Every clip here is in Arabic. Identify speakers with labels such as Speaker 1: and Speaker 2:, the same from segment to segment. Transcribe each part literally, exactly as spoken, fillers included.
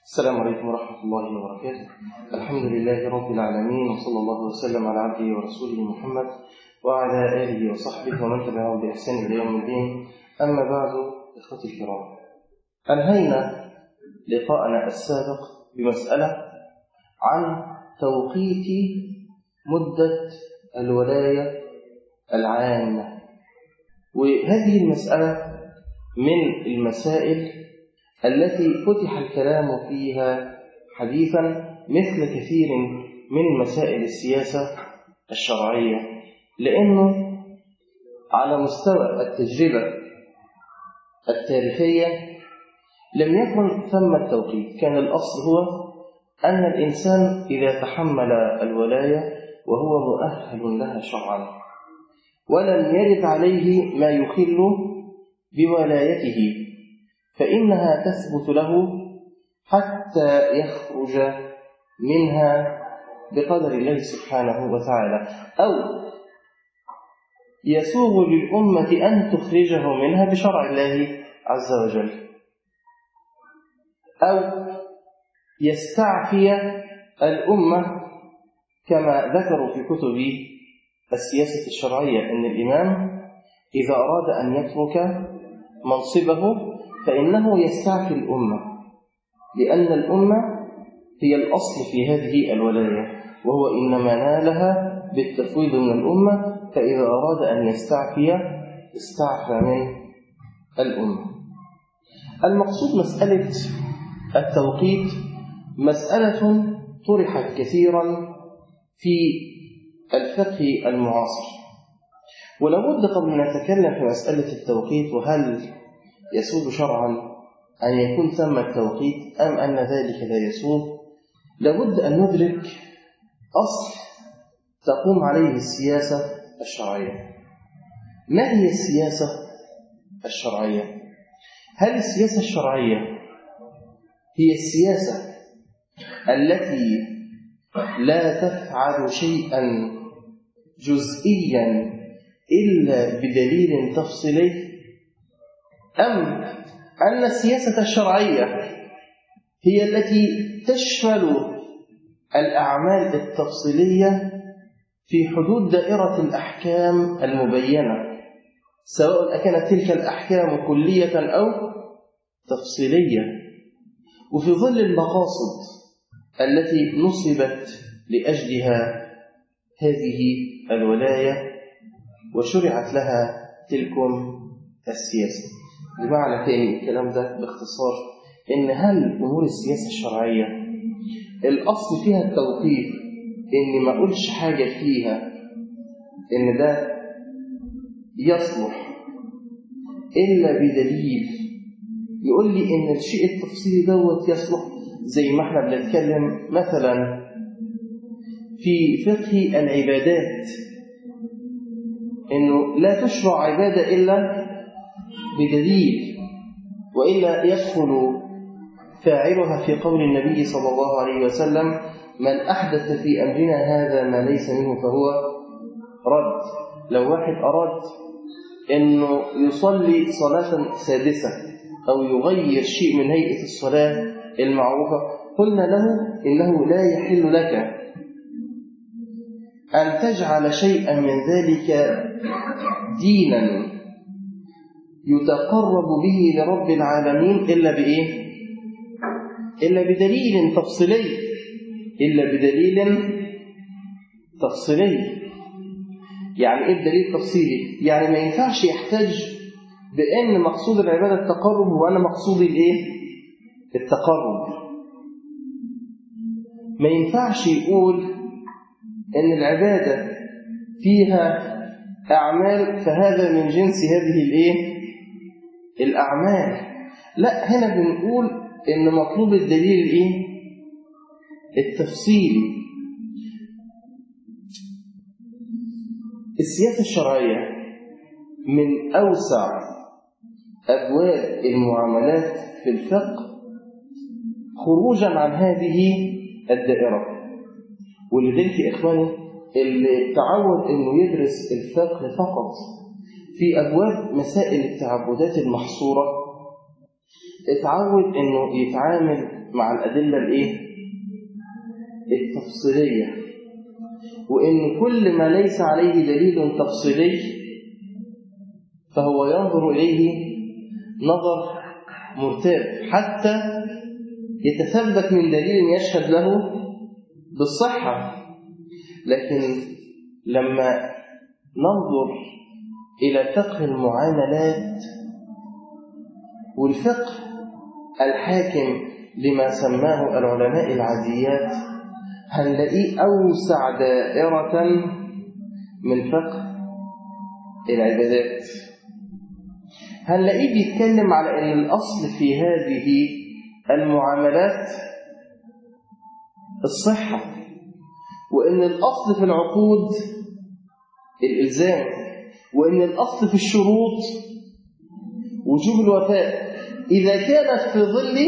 Speaker 1: السلام عليكم ورحمة الله وبركاته. الحمد لله رب العالمين، وصلى الله وسلم على عبده ورسوله محمد وعلى آله وصحبه ومن تبعهم بإحسان إلى يوم الدين. أما بعد، إخوتي الكرام، أنهينا لقاءنا السابق بمسألة عن توقيت مدة الولاية العامة، وهذه المسألة من المسائل التي فتح الكلام فيها حديثا مثل كثير من مسائل السياسة الشرعية، لأنه على مستوى التجربة التاريخية لم يكن ثم التوقيت. كان الأصل هو أن الإنسان إذا تحمل الولاية وهو مؤهل لها شرعا ولم يرد عليه ما يخل بولايته فإنها تثبت له حتى يخرج منها بقدر الله سبحانه وتعالى، أو يسوغ للأمة أن تخرجه منها بشرع الله عز وجل، أو يستعفي الأمة كما ذكروا في كتب السياسة الشرعية أن الإمام إذا أراد أن يترك منصبه فإنه يستعفي الأمة، لأن الأمة هي الأصل في هذه الولاية، وهو إنما نالها بالتفويض من الأمة، فإذا أراد أن يستعفي استعفى من الأمة. المقصود مسألة التوقيت مسألة طرحت كثيرا في الفقه المعاصر، ولابد قبل أن نتكلم في مسألة التوقيت وهل يسوغ شرعا أن يكون ثم التوقيت أم أن ذلك لا يسوغ، لابد أن ندرك أصل تقوم عليه السياسة الشرعية. ما هي السياسة الشرعية؟ هل السياسة الشرعية هي السياسة التي لا تفعل شيئا جزئيا إلا بدليل تفصيلي، أم أن السياسة الشرعية هي التي تشمل الأعمال التفصيلية في حدود دائرة الأحكام المبينة، سواء كانت تلك الأحكام كلية أو تفصيلية، وفي ظل المقاصد التي نصبت لأجلها هذه الولاية وشرعت لها تلكم السياسة. بمعنى تاني الكلام ده باختصار إن هل أمور السياسة الشرعية الأصل فيها التوقيف، إن ما أقولش حاجة فيها إن ده يصلح إلا بدليل يقول لي إن الشيء التفصيلي دوت يصلح، زي ما احنا بنتكلم مثلا في فقه العبادات إنه لا تشرع عبادة إلا بدليل، وإلا يدخل فاعلها في قول النبي صلى الله عليه وسلم: من أحدث في أمرنا هذا ما ليس منه فهو رد. لو واحد أراد أنه يصلي صلاة سادسة أو يغير شيء من هيئة الصلاة المعروفة، قلنا له إنه لا يحل لك أن تجعل شيئا من ذلك دينا يتقرب به لرب العالمين إلا بإيه؟ إلا بدليل تفصيلي إلا بدليل تفصيلي. يعني إيه الدليل التفصيلي؟ يعني ما ينفعش يحتاج بأن مقصود العبادة التقرب وأنا مقصودي الإيه؟ التقرب. ما ينفعش يقول إن العبادة فيها أعمال فهذا من جنس هذه الإيه؟ الأعمال. لا، هنا بنقول إن مطلوب الدليل الإيه؟ التفصيلي. السياسة الشرعية من أوسع أبواب المعاملات في الفقه خروجا عن هذه الدائرة. ولذلك يا إخواني اللي تعود إنه يدرس الفقه فقط في أبواب مسائل التعبدات المحصورة اتعود إنه يتعامل مع الأدلة الإيه؟ التفصيلية، وإن كل ما ليس عليه دليل تفصيلي فهو ينظر إليه نظر مرتاب حتى يتثبت من دليل يشهد له بالصحة. لكن لما ننظر إلى فقه المعاملات والفقه الحاكم لما سماه العلماء العاديات هنلاقيه أوسع دائرة من فقه العبادات. هنلاقيه بيتكلم على أن الأصل في هذه المعاملات الصحة، وأن الأصل في العقود الإلزام، وأن الأصل في الشروط وجوب الوفاء إذا كانت في ظل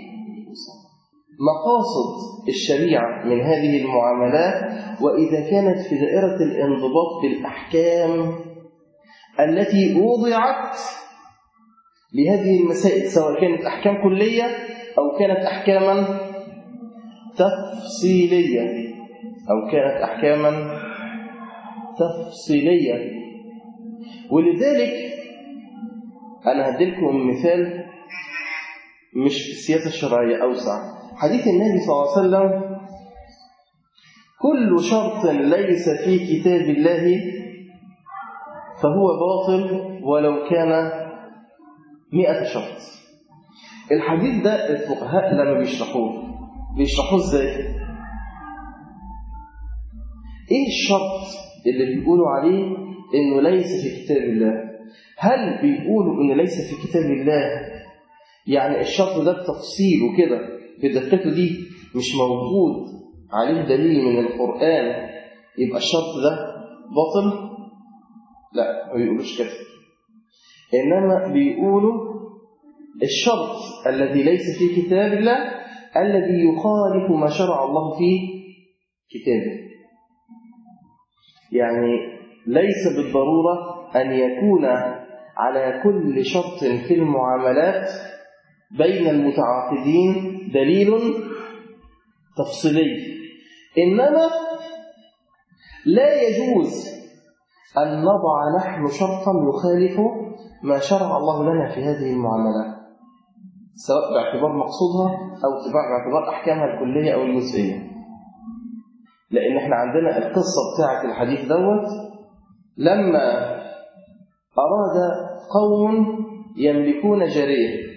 Speaker 1: مقاصد الشريعة من هذه المعاملات، وإذا كانت في دائرة الانضباط بالأحكام التي وضعت لهذه المسائل، سواء كانت أحكام كلية أو كانت أحكاما تفصيلية أو كانت أحكاما تفصيلية. ولذلك أنا هديلكم مثال مش في السياسة الشرعية أوسع. حديث النبي صلى الله عليه وسلم: كل شرط ليس في كتاب الله فهو باطل ولو كان مئة شرط. الحديث ده الفقهاء لما بيشرحوه بيشرحوه ازاي؟ ايه الشرط اللي بيقولوا عليه انه ليس في كتاب الله؟ هل بيقولوا انه ليس في كتاب الله يعني الشرط ده بتفصيله كده بدقته دي مش موجود عليه دليل من القرآن يبقى الشرط ده باطل؟ لا، ما بيقولوش كده. إنما بيقولوا الشرط الذي ليس في كتاب الله الذي يخالف ما شرع الله في كتابه. يعني ليس بالضرورة أن يكون على كل شرط في المعاملات بين المتعاقدين دليل تفصيلي، إنما لا يجوز أن نضع نحن شرطا يخالف ما شرع الله لنا في هذه المعاملات، سواء باعتبار مقصودها أو باعتبار أحكامها الكلية أو الجزئية. لأن احنا عندنا القصة بتاعة الحديث دوت لما أراد قوم يملكون جارية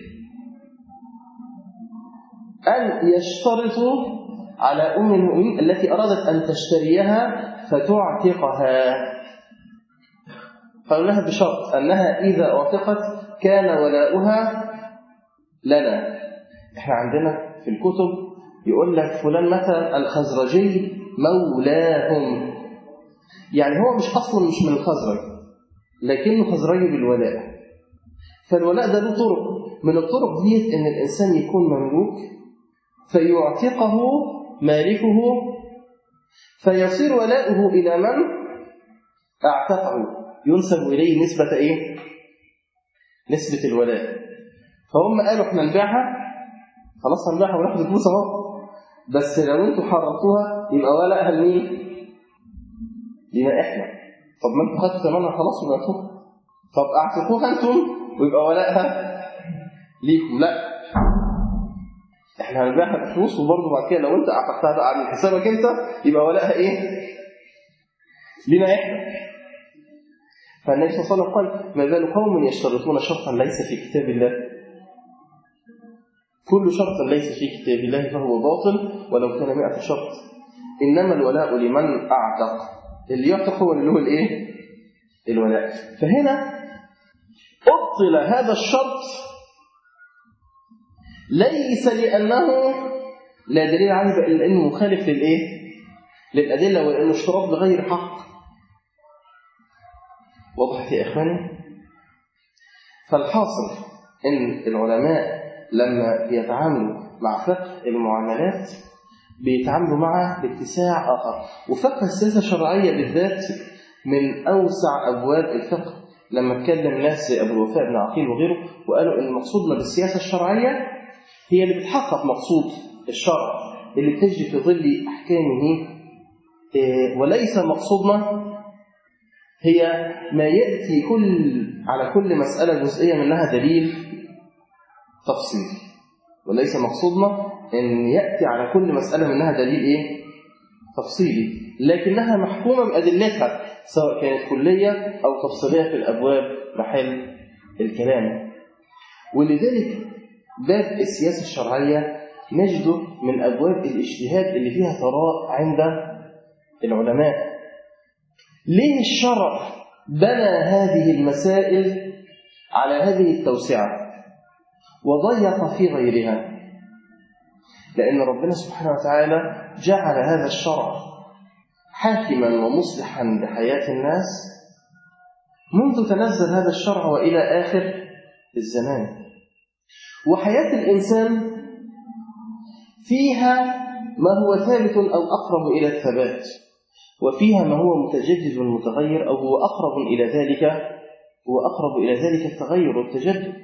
Speaker 1: أن يشترطوا على أم المؤمنين التي أرادت أن تشتريها فتعتقها، قالوا لها بشرط أنها إذا أعتقت كان ولاؤها لنا. إحنا عندنا في الكتب يقول لك فلان مثلا الخزرجي مولاهم، يعني هو مش أصلا مش من الخزرج لكنه خزرجي بالولاء. فالولاء ده له طرق، من الطرق ديت إن الإنسان يكون مملوك فيعتقه مالكه فيصير ولاؤه إلى من اعتقه، ينسب إليه نسبة إيه؟ نسبة الولاء. فهم قالوا احنا نبيعها، خلاص هنبيعها وناخد الفلوس اهو، بس لو انتوا حررتوها يبقى ولاءها لمين؟ لنا احنا. طب ما انتوا خدتوا ثمنها خلاص وبعتوها، طب اعتقوها انتم ويبقى ولاءها ليكم. لا، احنا هنبيعها بفلوس، وبرضه بعد كده لو انت اعتقتها بقى من حسابك انت يبقى ولاءها ايه؟ لنا احنا. فالنبي صلى الله عليه وسلم قال: ما بال قوم يشترطون شرطا ليس في كتاب الله؟ كل شرط ليس في كتاب الله فهو باطل ولو كان مئة شرط، إنما الولاء لمن أعتق. اللي يعتق هو اللي له الإيه؟ الولاء. فهنا أبطل هذا الشرط ليس لأنه لا دليل عليه بل لأنه مخالف للإيه؟ للأدلة، ولأنه اشتراط بغير حق. وضحت يا إخواني؟ فالحاصل إن العلماء لما بيتعاملوا مع فقه المعاملات بيتعاملوا معه باتساع آخر. وفقه السياسة الشرعية بالذات من أوسع أبواب الفقه. لما اتكلم ناس زي أبو الوفاء بن عقيل وغيره وقالوا إن مقصودنا بالسياسة الشرعية هي اللي بتحقق مقصود الشرع اللي تجري في ظل أحكامه، وليس مقصودنا هي ما يأتي كل على كل مسألة جزئية منها دليل تفصيلي، وليس مقصودنا أن يأتي على كل مسألة منها دليل إيه؟ تفصيلي، لكنها محكومة بأدلتها سواء كانت كلية أو تفصيلية في الأبواب محل الكلام. ولذلك باب السياسة الشرعية نجده من أبواب الاجتهاد اللي فيها ثراء عند العلماء. ليه الشرع بنى هذه المسائل على هذه التوسعة وضيق في غيرها؟ لأن ربنا سبحانه وتعالى جعل هذا الشرع حاكما ومصلحا لحياة الناس منذ تنزل هذا الشرع وإلى آخر الزمان. وحياة الإنسان فيها ما هو ثابت أو أقرب إلى الثبات، وفيها ما هو متجدد متغير أو هو أقرب إلى ذلك هو أقرب إلى ذلك التغير والتجدد.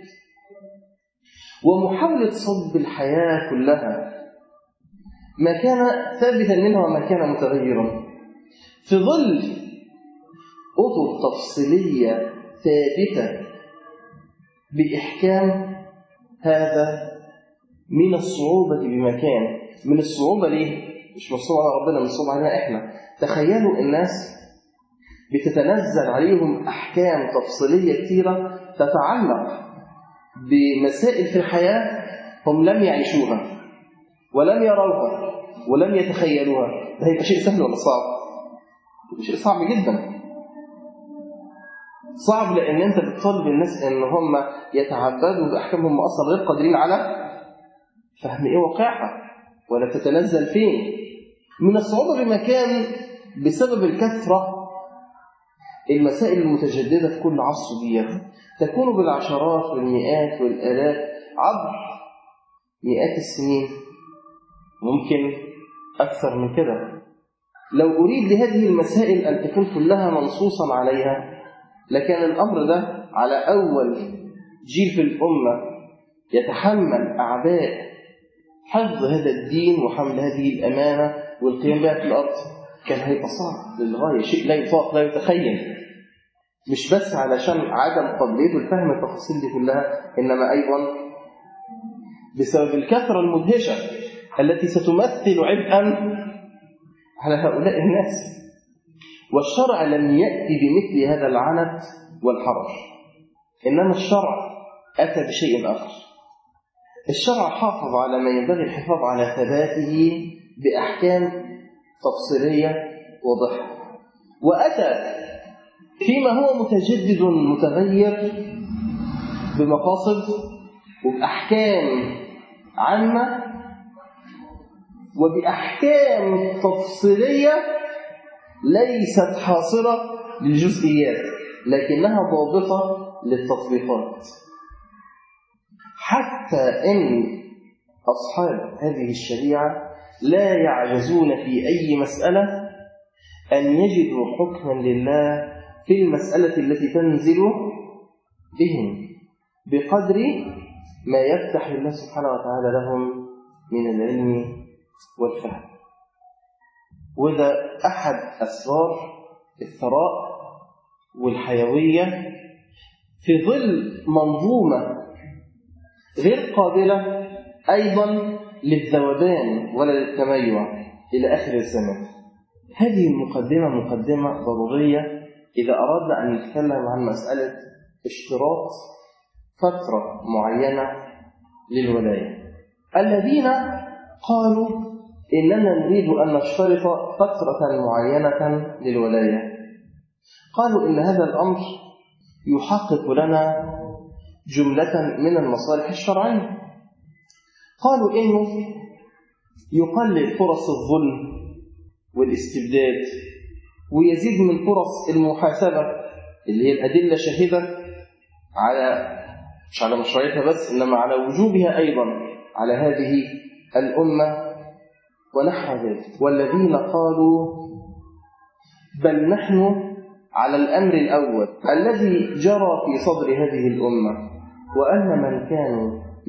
Speaker 1: ومحاولة صب الحياة كلها ما كان ثابتا منها وما كان متغيرا في ظل أطر تفصيلية ثابتة بإحكام، هذا من الصعوبة بمكان. من الصعوبة ليه؟ مش مصروع على ربنا، من الصعوبة علينا إحنا. تخيلوا الناس بتتنزل عليهم أحكام تفصيلية كثيرة تتعلق بمسائل في الحياة هم لم يعيشوها ولم يروها ولم يتخيلوها. ده هيبقى شيء سهل ولا صعب؟ شيء صعب جدا. صعب لأن أنت بتطالب الناس أن هم يتعبدوا بأحكام هم أصلا غير قادرين على فهم إيه واقعها ولا تتنزل فين. من الصعوبة بمكان بسبب الكثرة. المسائل المتجددة في كل عصر دي تكون بالعشرات والمئات والآلاف عبر مئات السنين، ممكن أكثر من كده. لو أريد لهذه المسائل أن تكون كلها منصوصا عليها لكان الأمر ده على أول جيل في الأمة يتحمل أعباء حفظ هذا الدين وحمل هذه الأمانة والقيام بها في الأرض، كان هيبقى صعب للغاية، شيء لا يطاق لا يتخيل. مش بس علشان عدم قابليته لفهم التفاصيل دي كلها، إنما أيضا بسبب الكثرة المدهشة التي ستمثل عبئا على هؤلاء الناس. والشرع لم يأتي بمثل هذا العنت والحرج، إنما الشرع أتى بشيء آخر. الشرع حافظ على ما ينبغي الحفاظ على ثباته بأحكام تفصيلية واضحة، وأتى فيما هو متجدد متغير بمقاصد وبأحكام عامة وبأحكام تفصيلية ليست حاصرة للجزئيات لكنها ضابطة للتطبيقات، حتى إن أصحاب هذه الشريعة لا يعجزون في أي مسألة أن يجدوا حكما لله في المسألة التي تنزل بهم بقدر ما يفتح الله سبحانه وتعالى لهم من العلم والفهم. وده أحد أسرار الثراء والحيوية في ظل منظومة غير قابلة أيضا للذوبان ولا للتميع إلى آخر الزمان. هذه المقدمة مقدمة ضرورية إذا أردنا أن نتكلم عن مسألة اشتراط فترة معينة للولاية. الذين قالوا إننا نريد أن نشترط فترة معينة للولاية قالوا إن هذا الأمر يحقق لنا جملة من المصالح الشرعية. قالوا إنه يقلل فرص الظلم والاستبداد ويزيد من فرص المحاسبة اللي هي الأدلة شاهدة على مش على مشروعيتها بس إنما على وجوبها أيضا على هذه الأمة ونحو ذلك. والذين قالوا بل نحن على الأمر الأول الذي جرى في صدر هذه الأمة، وأن من كانوا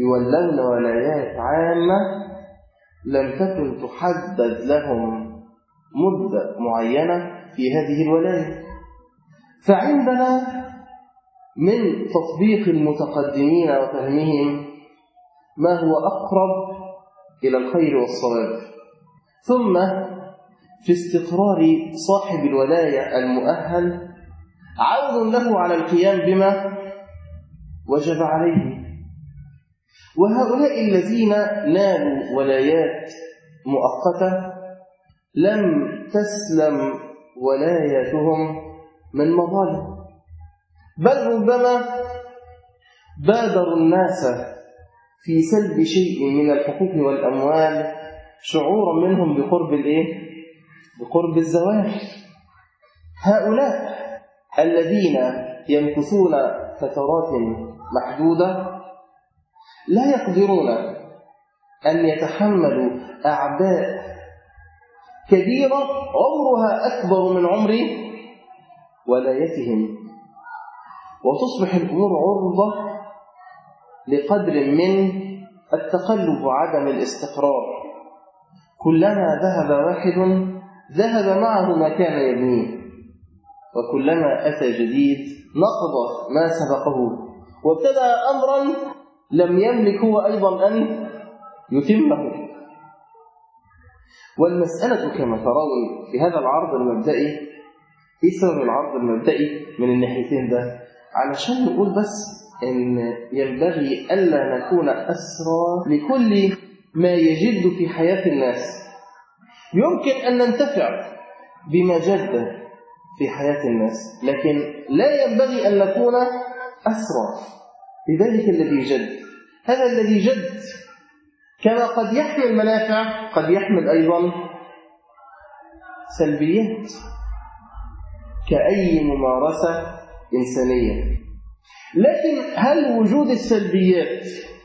Speaker 1: يولون ولايات عامة لم تكن تحدد لهم مدة معينة في هذه الولاية. فعندنا من تطبيق المتقدمين وفهمهم ما هو أقرب إلى الخير والصواب، ثم في استقرار صاحب الولاية المؤهل عود له على القيام بما وجب عليه. وهؤلاء الذين نالوا ولايات مؤقتة لم تسلم ولايتهم من مظالم، بل ربما بادروا الناس في سلب شيء من الحقوق والأموال شعورا منهم بقرب الإيه؟ بقرب الزوال. هؤلاء الذين يمكثون فترات محدودة لا يقدرون أن يتحملوا أعباء كبيرة عمرها أكبر من عمر ولايتهم، وتصبح الأمور عرضة لقدر من التقلب وعدم الاستقرار. كلما ذهب واحد ذهب معه ما كان يبنيه، وكلما أتى جديد نقض ما سبقه وابتدأ أمرا لم يملك هو أيضا أن يتمه. والمسألة كما ترون في هذا العرض المبدئي، إيه سبب العرض المبدئي من الناحيتين ده؟ علشان نقول بس إن ينبغي ألا نكون أسرى لكل ما يجد في حياة الناس. يمكن أن ننتفع بما جد في حياة الناس، لكن لا ينبغي أن نكون أسرى لذلك الذي جد. هذا الذي جد كما قد يحمل منافع قد يحمل أيضا سلبيات كأي ممارسة إنسانية. لكن هل وجود السلبيات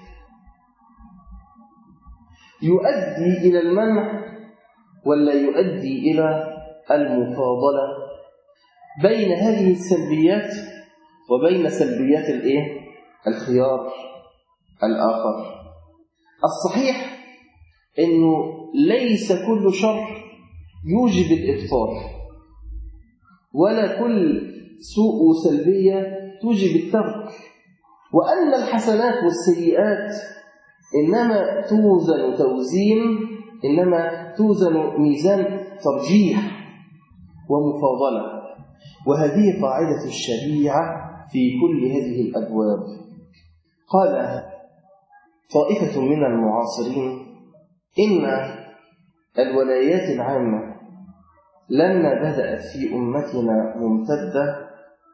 Speaker 1: يؤدي إلى المنع ولا يؤدي إلى المفاضلة بين هذه السلبيات وبين سلبيات الإيه؟ الخيار الآخر؟ الصحيح أنه ليس كل شر يوجب الإبطال، ولا كل سوء وسلبية توجب الترك، وأن الحسنات والسيئات إنما توزن توزين إنما توزن ميزان ترجيح ومفاضلة. وهذه قاعدة الشريعة في كل هذه الأبواب. قال طائفة من المعاصرين إن الولايات العامة لما بدأت في أمتنا ممتدة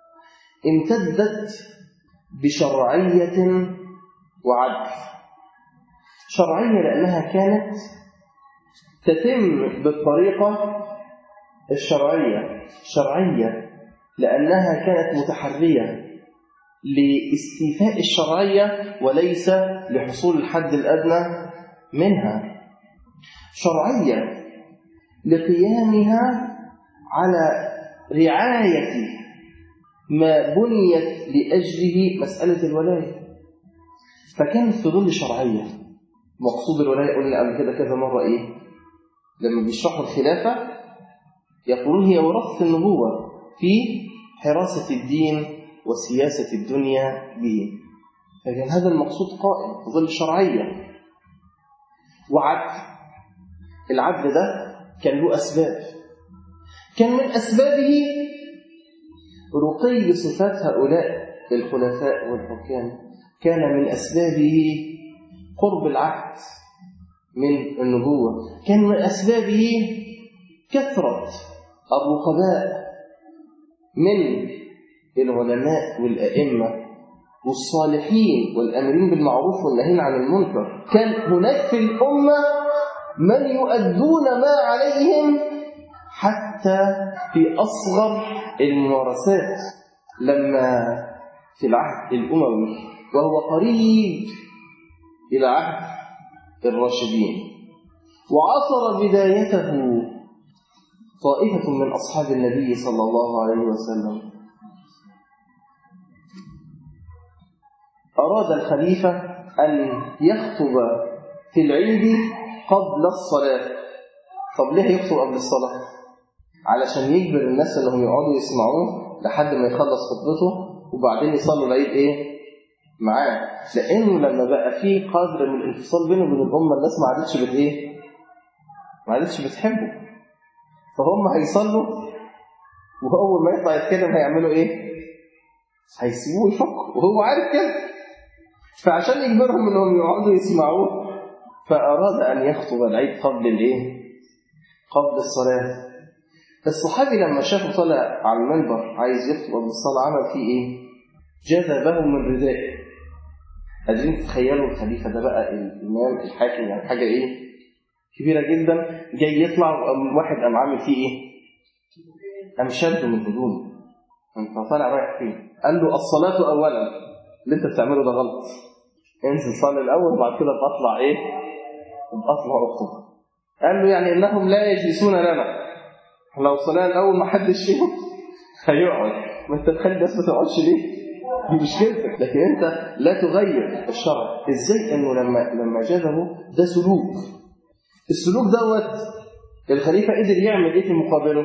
Speaker 1: امتدت بشرعية وعدل. شرعية لأنها كانت تتم بالطريقة الشرعية، شرعية لأنها كانت متحرية لاستيفاء الشرعية وليس لحصول الحد الأدنى منها. شرعية لقيامها على رعاية ما بنيت لأجله مسألة الولاية، فكانت في ظل شرعية. مقصود الولاية قلنا قبل كده كذا مرة إيه؟ لما بيشرحوا الخلافة يقولون هي وراثة النبوة في حراسة الدين وسياسة الدنيا به. فكان هذا المقصود قائم في ظل شرعية وعدل. العدل ده كان له أسباب، كان من أسبابه رقي صفات هؤلاء الخلفاء والحكام، كان من أسبابه قرب العهد من النبوة، كان من أسبابه كثرة الرقباء من العلماء والأئمة والصالحين والأمرين بالمعروف والنهين عن المنكر. كان هناك في الأمة من يؤدون ما عليهم حتى في أصغر الممارسات. لما في العهد الأموي وهو قريب إلى عهد الراشدين وعصر بدايته طائفة من أصحاب النبي صلى الله عليه وسلم، أراد الخليفة أن يخطب في العيد قبل الصلاة. طب ليه يخطب قبل الصلاة؟ علشان يجبر الناس أنهم يقعدوا يسمعوه لحد ما يخلص خطبته وبعدين يصلوا العيد إيه؟ معاه. لأنه لما بقى فيه قدر من الانفصال بينه وبين الأمة، الناس ما عادتش بت إيه؟ ما عادتش بتحبه، فهم هيصلوا وأول ما يطلع يتكلم هيعملوا إيه؟ هيسيبوه يفكوا وهو عارف كده. فعشان يجبرهم انهم يقعدوا يسمعوه فأراد أن يخطب العيد قبل الإيه؟ قبل الصلاة. الصحابي لما شافه طلع على المنبر عايز يخطب قبل الصلاة عمل فيه إيه؟ جذبه من ردائه. قادرين تتخيلوا الخليفة ده بقى الإمام الحاكم، يعني حاجة إيه؟ كبيرة جدا، جاي يطلع واحد قام عامل فيه إيه؟ قام شده من هدومه. أنت طالع رايح فين؟ قال له الصلاة أولا، اللي أنت بتعمله ده غلط، انزل صلي الأول بعد كده بطلع إيه؟ بطلع أخطب. قال له يعني إنهم لا يجلسون لنا، لو صلاة الأول ما حدش فيهم هيقعد، ما أنت تخلي الناس ما تقعدش ليه؟ دي مشكلتك. لكن أنت لا تغير الشرع. إزاي؟ إنه لما لما جذبه ده سلوك، السلوك دوت الخليفة قدر يعمل إيه في مقابله؟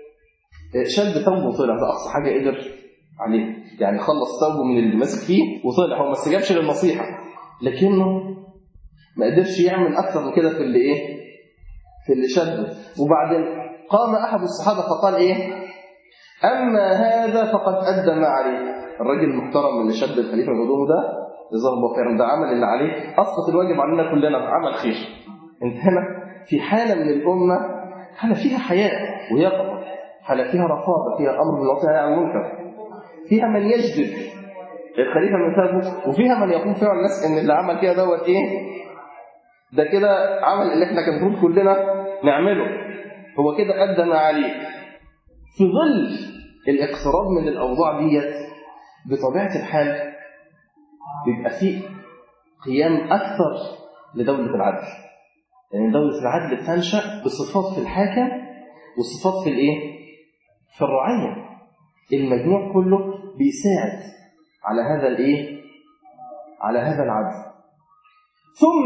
Speaker 1: شد ثوبه وطلع، ده أقصى حاجة قدر عليه، يعني خلص ثوبه من اللي ماسك فيه وطلع. هو ما استجابش للنصيحة، لكنه ما قدرش يعمل أكثر من كده في اللي إيه؟ في اللي شده. وبعدين قام أحد الصحابة فقال إيه؟ أما هذا فقد أدى ما عليه. الراجل المحترم اللي شد الخليفة الهدوم ده جزاه الله خيرا، ده عمل اللي عليه، أسقط الواجب علينا كلنا، عمل خير. انت هنا في حالة من الأمة، حالة فيها حياء ويقظة، حالة فيها رقابة، فيها أمر بالمعروف والنهي عن المنكر، فيها من يجذب الخليفة من ثوبه، وفيها من يقوم فيها الناس إن اللي عمل كده دوت إيه؟ ده كده عمل اللي إحنا كان المفروض كلنا نعمله، هو كده أدى ما عليه. في ظل الاقتراب من الأوضاع ديت بطبيعة الحال بيبقى فيه قيام أكثر لدولة العدل. يعني دولة العدل بتنشأ بصفات في الحاكم وصفات في الإيه؟ في الرعية. المجموع كله بيساعد على هذا الإيه؟ على هذا العدل. ثم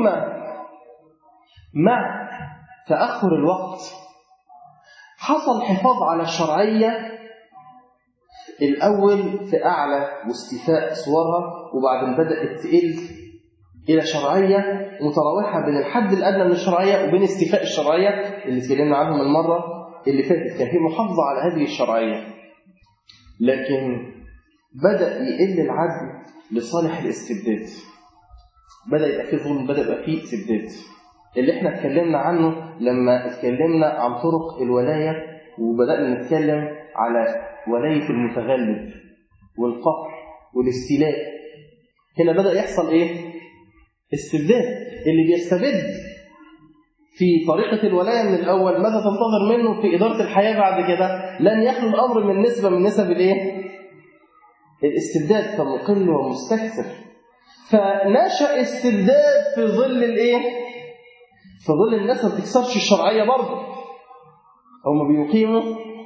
Speaker 1: مع تأخر الوقت حصل حفاظ على الشرعية الأول في أعلى واستيفاء صورها، وبعدين بدأت تقل إلى شرعية متراوحة بين الحد الأدنى من الشرعية وبين استيفاء الشرعية اللي اتكلمنا عنهم المرة اللي فاتت. كان في محافظة على هذه الشرعية، لكن بدأ يقل العدل لصالح الاستبداد. بدأ يبقى فيه ظلم، بدأ يبقى فيه استبداد، اللي احنا اتكلمنا عنه لما اتكلمنا عن طرق الولاية، وبدأنا نتكلم على ولاية المتغلب والقهر والاستيلاء. هنا بدأ يحصل ايه؟ استبداد. اللي بيستبد في طريقة الولاية من الأول ماذا تنتظر منه في إدارة الحياة بعد كده؟ لن يخلو الأمر من نسبة من نسب الايه؟ الاستبداد، فمقل ومستكثر. فنشأ استبداد في ظل الايه؟ في ظل الناس ما بتكسرش الشرعية برضه، هم بيقيموا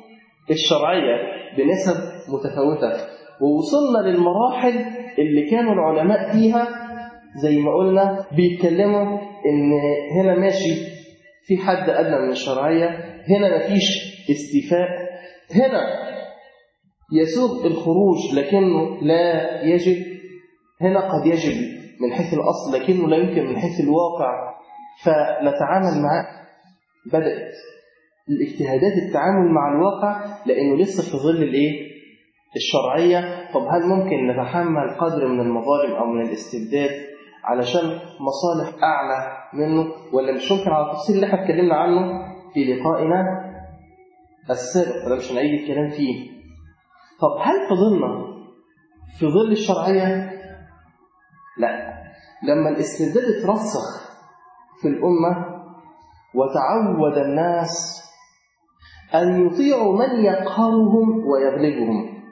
Speaker 1: الشرعية بنسب متفاوتة. ووصلنا للمراحل اللي كانوا العلماء فيها زي ما قلنا بيتكلموا إن هنا ماشي في حد أدنى من الشرعية، هنا مفيش استيفاء، هنا يسوغ الخروج لكنه لا يجب، هنا قد يجب من حيث الأصل لكنه لا يمكن من حيث الواقع، فنتعامل معه. بدأت الاجتهادات التعامل مع الواقع لأنه لسه في ظل الإيه؟ الشرعية. طب هل ممكن نتحمل قدر من المظالم أو من الاستبداد علشان مصالح أعلى منه، ولا مش ممكن؟ على التفصيل اللي احنا اتكلمنا عنه في لقائنا السابق، ولا مش هنعيد الكلام فيه. طب هل فضلنا في ظل الشرعية؟ لا. لما الاستبداد اترسخ في الأمة وتعود الناس أن يطيعوا من يقهرهم ويغلبهم،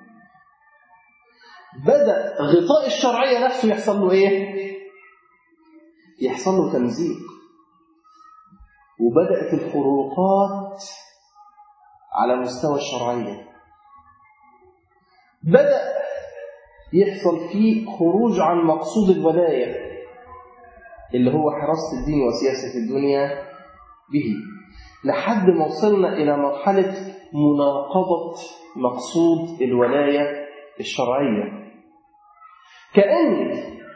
Speaker 1: بدأ غطاء الشرعية نفسه يحصل له إيه؟ يحصل له تمزيق، وبدأت الخروقات على مستوى الشرعية، بدأ يحصل فيه خروج عن مقصود الولاية، اللي هو حراسة الدين وسياسة الدنيا به، لحد ما وصلنا إلى مرحلة مناقضة مقصود الولاية الشرعية. كأن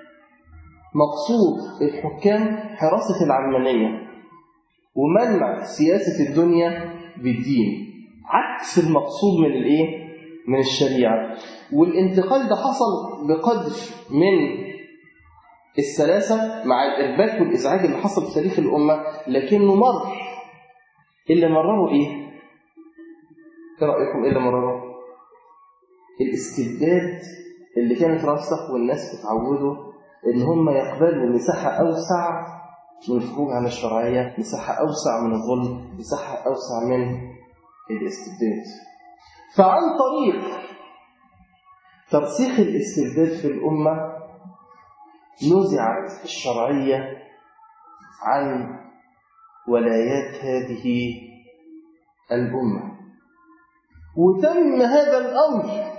Speaker 1: مقصود الحكام حراسة العلمانية ومنع سياسة الدنيا بالدين، عكس المقصود من الإيه؟ من الشريعة. والانتقال ده حصل بقدر من السلاسة مع الإرباك والإزعاج اللي حصل في تاريخ الأمة، لكنه مر. اللي مرره إيه؟ إيه رأيكم إيه اللي مرره؟ الاستبداد اللي كانت راسخ، والناس بتعودوا إن هم يقبلوا مساحة أوسع من الخروج عن الشرعية، مساحة أوسع من الظلم، مساحة أوسع من الاستبداد. فعن طريق ترسيخ الاستبداد في الأمة نزعت الشرعية عن ولايات هذه الأمة، وتم هذا الأمر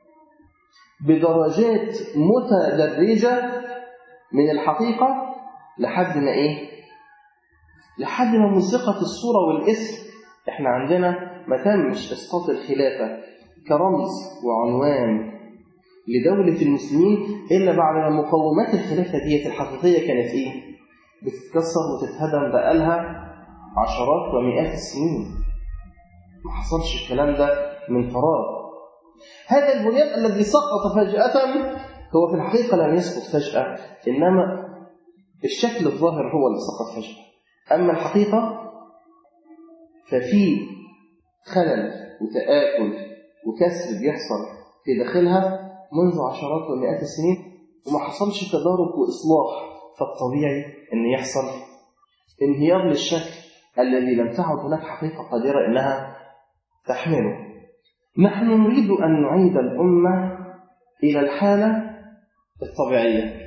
Speaker 1: بدرجات متدرجة من الحقيقة لحد ما إيه؟ لحد ما مسقت الصورة والاسم. إحنا عندنا ما تمش إسقاط الخلافة كرمز وعنوان لدولة المسلمين إلا بعد ما مقومات الخلافة ديت الحقيقية كانت إيه؟ بتتكسر وتتهدم بقالها عشرات ومئات السنين. ما حصلش الكلام ده من فراغ. هذا البنيان الذي سقط فجأة هو في الحقيقة لم يسقط فجأة، إنما الشكل الظاهر هو اللي سقط فجأة. أما الحقيقة ففي خلل وتآكل وكسر بيحصل في داخلها منذ عشرات ومئات السنين، وما حصلش تدارك وإصلاح. فالطبيعي أن يحصل انهيار للشكل الذي لم تعد هناك حقيقة قادرة إنها تحمله. نحن نريد أن نعيد الأمة إلى الحالة الطبيعية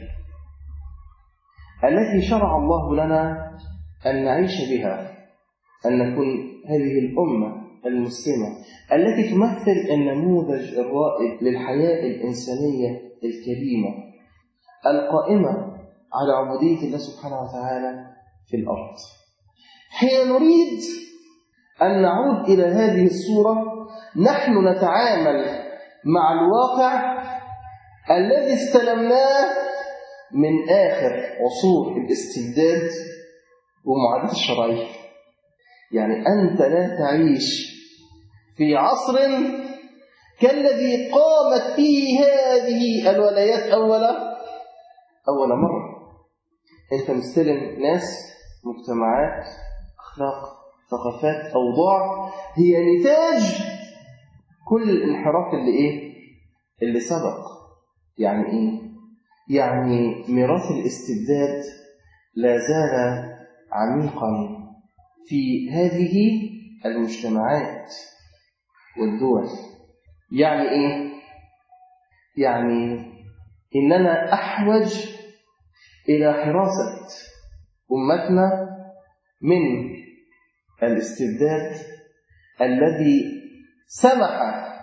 Speaker 1: التي شرع الله لنا أن نعيش بها، أن نكون هذه الأمة المسلمة التي تمثل النموذج الرائد للحياة الإنسانية الكريمة القائمة على عبودية الله سبحانه وتعالى في الأرض. حين نريد أن نعود إلى هذه الصورة نحن نتعامل مع الواقع الذي استلمناه من آخر عصور الاستبداد ومعاداة الشرعية. يعني أنت لا تعيش في عصر كالذي قامت فيه هذه الولايات أول أول مرة. أنت مستلم ناس، مجتمعات، أخلاق، ثقافات، أوضاع هي نتاج كل الانحراف اللي إيه؟ اللي سبق. يعني إيه؟ يعني ميراث الاستبداد لا زال عميقا في هذه المجتمعات والدول. يعني إيه؟ يعني إننا أحوج إلى حراسة أمتنا من الاستبداد الذي سمح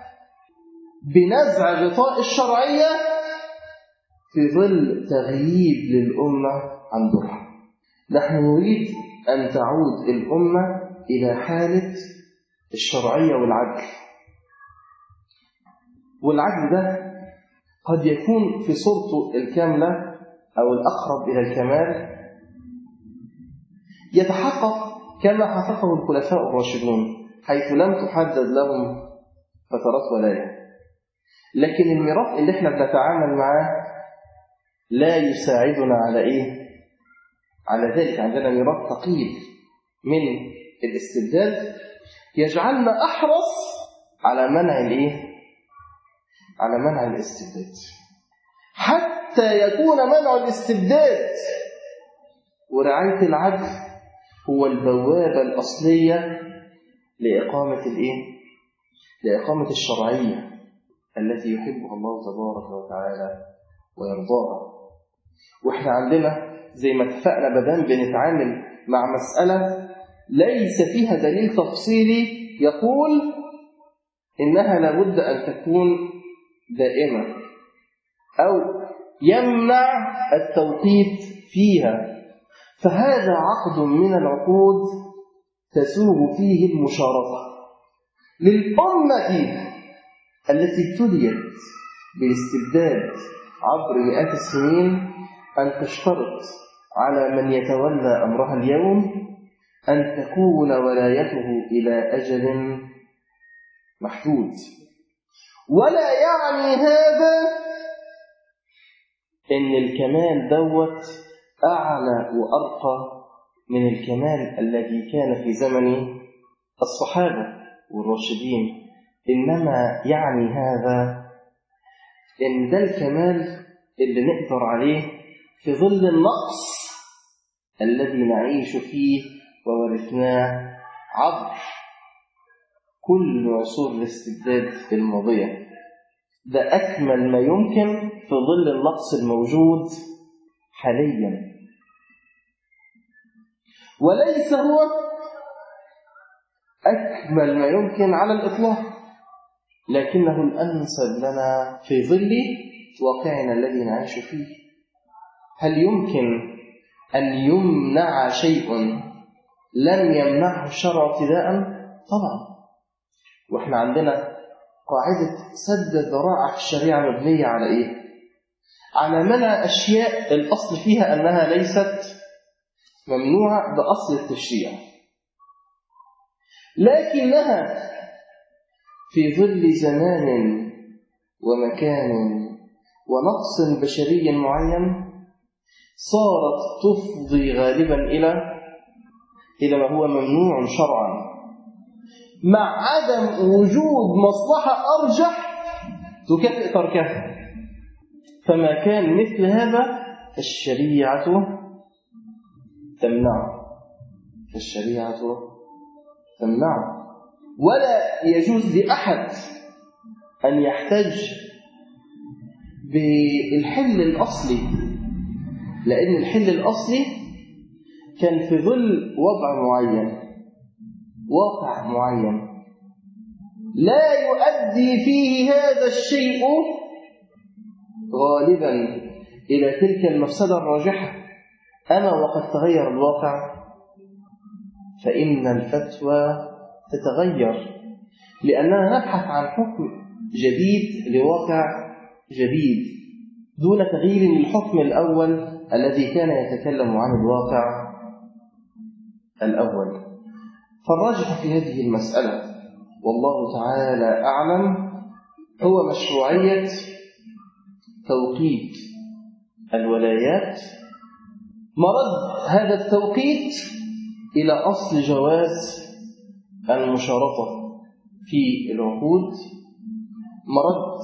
Speaker 1: بنزع غطاء الشرعية في ظل تغييب للأمة عن دورها. نحن نريد أن تعود الأمة إلى حالة الشرعية والعدل. والعدل ده قد يكون في صورته الكاملة أو الأقرب إلى الكمال يتحقق كما حققه الخلفاء الراشدون، حيث لم تحدد لهم فترات ولاية. لكن الميراث اللي احنا بنتعامل معاه لا يساعدنا على إيه؟ على ذلك. عندنا ميراث ثقيل من الاستبداد يجعلنا أحرص على منع الإيه؟ على منع الاستبداد، حتى يكون منع الاستبداد ورعاية العدل هو البوابة الأصلية لإقامة الإيه؟ لإقامة الشرعية التي يحبها الله تبارك وتعالى ويرضاها. وإحنا عندنا زي ما اتفقنا بدان بنتعامل مع مسألة ليس فيها دليل تفصيلي يقول إنها لابد أن تكون دائمة أو يمنع التوقيت فيها فهذا عقد من العقود تسوغ فيه المشارطة للأمة التي ابتليت بالاستبداد عبر مئات السنين أن تشترط على من يتولى أمرها اليوم أن تكون ولايته إلى أجل محدود. ولا يعني هذا إن الكمال دوت أعلى وأرقى من الكمال الذي كان في زمن الصحابة والراشدين، إنما يعني هذا إن ده الكمال اللي نقدر عليه في ظل النقص الذي نعيش فيه وورثناه عبر كل عصور الاستبداد الماضية. ده أكمل ما يمكن في ظل النقص الموجود حاليا، وليس هو أكمل ما يمكن على الإطلاق، لكنه الأنسب لنا في ظل واقعنا الذي نعيش فيه. هل يمكن أن يمنع شيء لم يمنعه الشرع ابتداء؟ طبعا. وإحنا عندنا قاعدة سد الذرائع في الشريعة مبنية على إيه؟ على منع أشياء الأصل فيها أنها ليست ممنوعة بأصل التشريع، لكنها في ظل زمان ومكان ونقص بشري معين صارت تفضي غالبا إلى إلى ما هو ممنوع شرعا، مع عدم وجود مصلحة أرجح تكافئ تركها. فما كان مثل هذا الشريعة تمنع الشريعة تمنع ولا يجوز لأحد أن يحتج بالحل الأصلي، لأن الحل الأصلي كان في ظل وضع معين، واقع معين لا يؤدي فيه هذا الشيء غالبا إلى تلك المفسدة الراجحة. أما وقد تغير الواقع فإن الفتوى تتغير، لأننا نبحث عن حكم جديد لواقع جديد دون تغيير للحكم الأول الذي كان يتكلم عن الواقع الأول. فالراجح في هذه المسألة والله تعالى أعلم هو مشروعية توقيت الولايات، مرد هذا التوقيت إلى أصل جواز المشارطة في العقود، مرد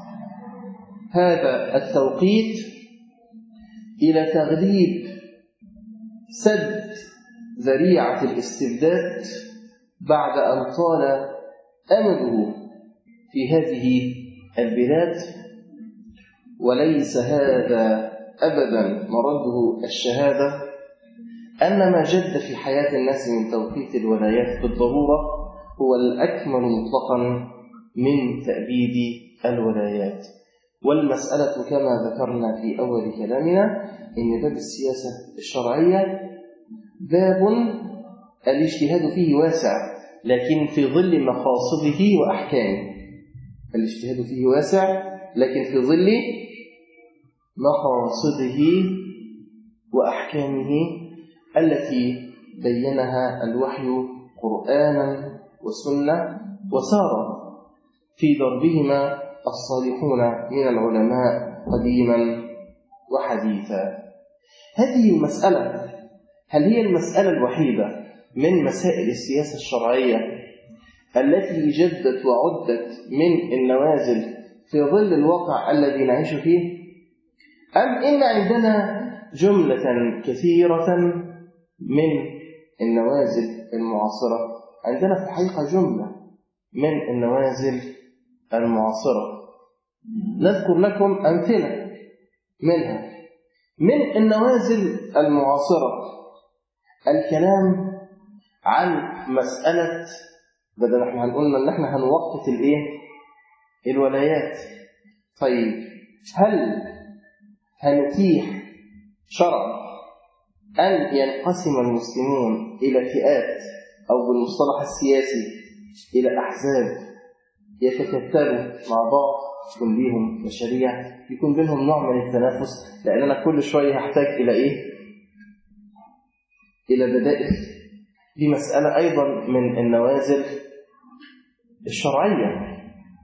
Speaker 1: هذا التوقيت إلى تغليب سد ذريعة الاستبداد بعد أن طال أمده في هذه البلاد، وليس هذا أبدا مرده الشهادة أن ما جد في حياة الناس من توقيت الولايات بالضرورة هو الأكمل مطلقا من تأبيد الولايات. والمسألة كما ذكرنا في أول كلامنا إن باب السياسة الشرعية باب الاجتهاد فيه واسع، لكن في ظل مقاصده وأحكامه. الاجتهاد فيه واسع لكن في ظل مقاصده وأحكامه التي بينها الوحي قرآنا وسنة، وسار في ضربهما الصالحون من العلماء قديما وحديثا. هذه المسألة هل هي المسألة الوحيدة من مسائل السياسة الشرعية التي جدت وعدت من النوازل في ظل الواقع الذي نعيش فيه، أم إن عندنا جملة كثيرة من النوازل المعاصرة؟ عندنا في الحقيقة جملة من النوازل المعاصرة، نذكر لكم أمثلة منها. من النوازل المعاصرة الكلام عن مسألة، بدل احنا هنقولنا ان احنا هنوقت الايه الولايات، طيب هل هنتيح شرعا أن ينقسم المسلمون إلى فئات أو بالمصطلح السياسي إلى أحزاب يتكتلوا مع بعض، يكون ليهم مشاريع، يكون بينهم نوع من التنافس، لأن أنا كل شوية هحتاج إلى إيه؟ إلى بدائل. دي مسألة أيضا من النوازل الشرعية.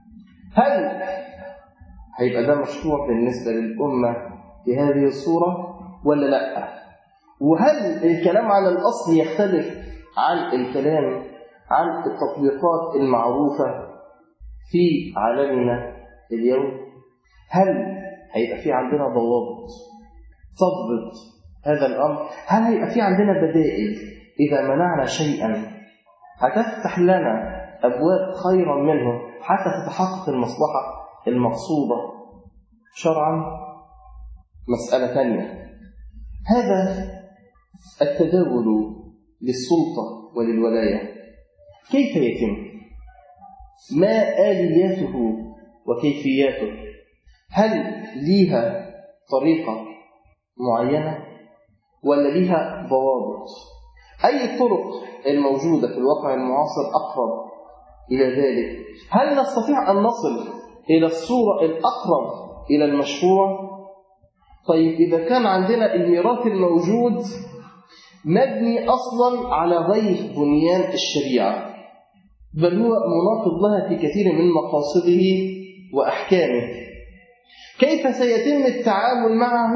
Speaker 1: هل هيبقى ده مشروع بالنسبة للأمة في هذه الصورة ولا لا؟ وهل الكلام عن الأصل يختلف عن الكلام عن التطبيقات المعروفة في عالمنا اليوم؟ هل هيبقى في عندنا ضوابط تضبط هذا الأمر؟ هل هيبقى في عندنا بدائل إذا منعنا شيئا هتفتح لنا أبواب خيرا منه حتى تتحقق المصلحة المقصودة شرعا؟ مسألة ثانية، هذا التداول للسلطة وللولاية كيف يتم؟ ما آلياته وكيفياته؟ هل ليها طريقة معينة ولا ليها ضوابط؟ أي الطرق الموجودة في الواقع المعاصر أقرب إلى ذلك؟ هل نستطيع أن نصل إلى الصورة الأقرب إلى المشروع؟ طيب إذا كان عندنا الميراث الموجود مبني أصلا على غير بنيان الشريعة، بل هو مناقض لها في كثير من مقاصده وأحكامه، كيف سيتم التعامل معه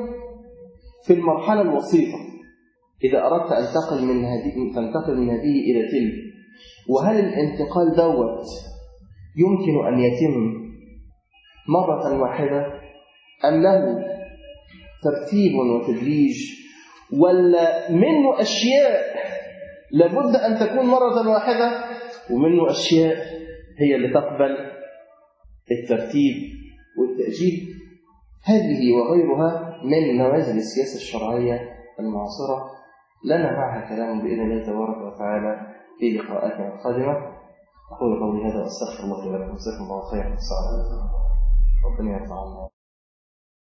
Speaker 1: في المرحلة الوسيطة إذا أردت أن تنتقل من هذه تنتقل من هذه إلى تلك؟ وهل الانتقال دوت يمكن أن يتم مرة واحدة أم له ترتيب وتدريج، ولا منه أشياء لابد أن تكون مرة واحدة ومنه أشياء هي اللي تقبل الترتيب والتأجيل؟ هذه وغيرها من نوازل السياسة الشرعية المعاصرة لنا معها كلام بإذن الله تبارك وتعالى في لقاءاتنا القادمة. أقول قولي هذا وأستغفر الله لي ولكم، جزاكم الله خيرا. السلام عليكم. ربنا يرضى عنا.